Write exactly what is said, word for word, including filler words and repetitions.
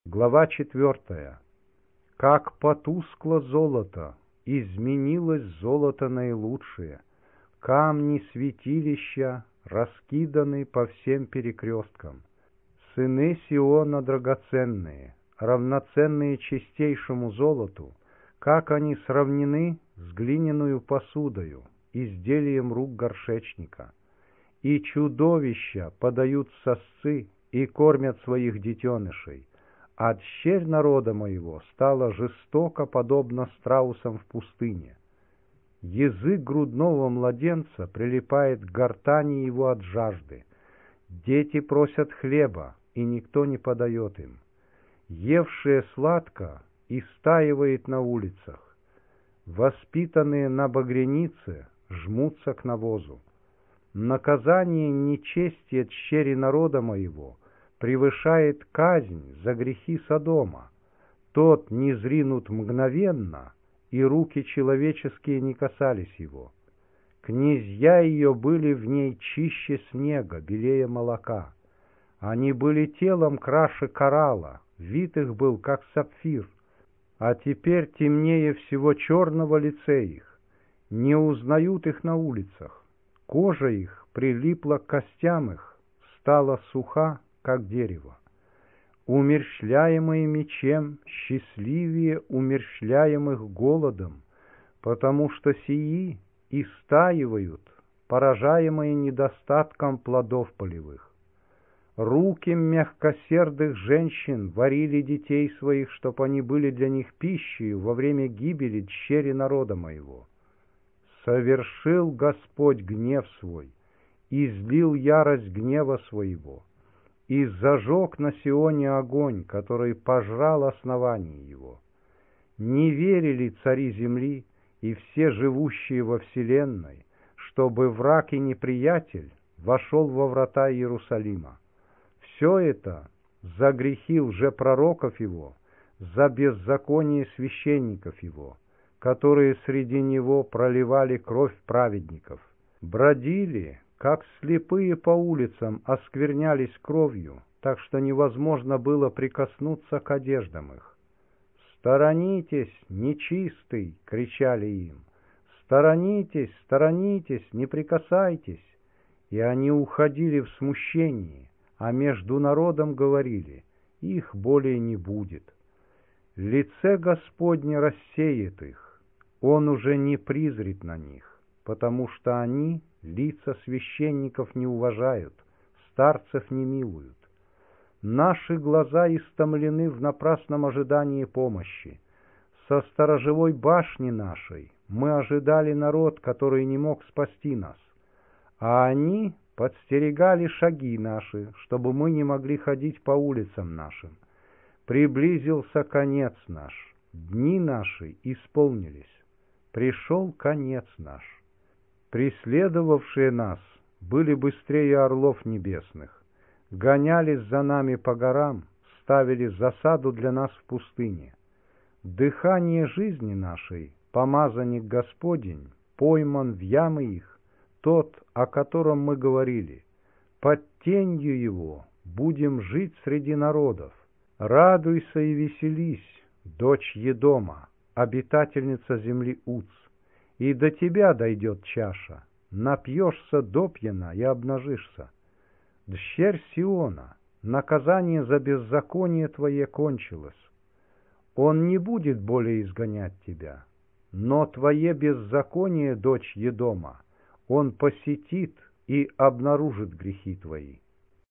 Глава четвертая. Как потускло золото, изменилось золото наилучшее, камни святилища раскиданы по всем перекресткам. Сыны Сиона драгоценные, равноценные чистейшему золоту, как они сравнены с глиняную посудою, изделием рук горшечника. И чудовища подают сосцы и кормят своих детенышей, а дщерь народа моего стала жестоко подобна страусам в пустыне. Язык грудного младенца прилипает к гортани его от жажды. Дети просят хлеба, и никто не подает им. Евшие сладко истаивает на улицах. Воспитанные на багрянице жмутся к навозу. Наказание нечестия дщери народа моего превышает казнь за грехи Содома. Тот не зринут мгновенно, и руки человеческие не касались его. Князья ее были в ней чище снега, белее молока. Они были телом краше коралла, вид их был, как сапфир, а теперь темнее всего черного лице их. Не узнают их на улицах. Кожа их прилипла к костям их, стала суха, как дерево. Умерщвляемые мечем счастливее умерщвляемых голодом, потому что сии истаивают, поражаемые недостатком плодов полевых. Руки мягкосердых женщин варили детей своих, чтоб они были для них пищей во время гибели дщери народа моего. Совершил Господь гнев свой, излил ярость гнева своего, и зажег на Сионе огонь, который пожрал основание его. Не верили цари земли и все живущие во вселенной, чтобы враг и неприятель вошел во врата Иерусалима. Все это за грехи лжепророков его, за беззаконие священников его, которые среди него проливали кровь праведников, бродили, как слепые по улицам, осквернялись кровью, так что невозможно было прикоснуться к одеждам их. «Сторонитесь, нечистый!» — кричали им. «Сторонитесь, сторонитесь, не прикасайтесь!» И они уходили в смущении, а между народом говорили: «Их более не будет». Лице Господне рассеет их, Он уже не призрит на них, потому что они лица священников не уважают, старцев не милуют. Наши глаза истомлены в напрасном ожидании помощи. Со сторожевой башни нашей мы ожидали народ, который не мог спасти нас, а они подстерегали шаги наши, чтобы мы не могли ходить по улицам нашим. Приблизился конец наш, дни наши исполнились, пришел конец наш. Преследовавшие нас были быстрее орлов небесных, гонялись за нами по горам, ставили засаду для нас в пустыне. Дыхание жизни нашей, помазанник Господень, пойман в ямы их, тот, о котором мы говорили: под тенью его будем жить среди народов. Радуйся и веселись, дочь Едома, обитательница земли Уц, и до тебя дойдет чаша, напьешься допьяна и обнажишься. Дщерь Сиона, наказание за беззаконие твое кончилось. Он не будет более изгонять тебя, но твое беззаконие, дочь Едома, он посетит и обнаружит грехи твои.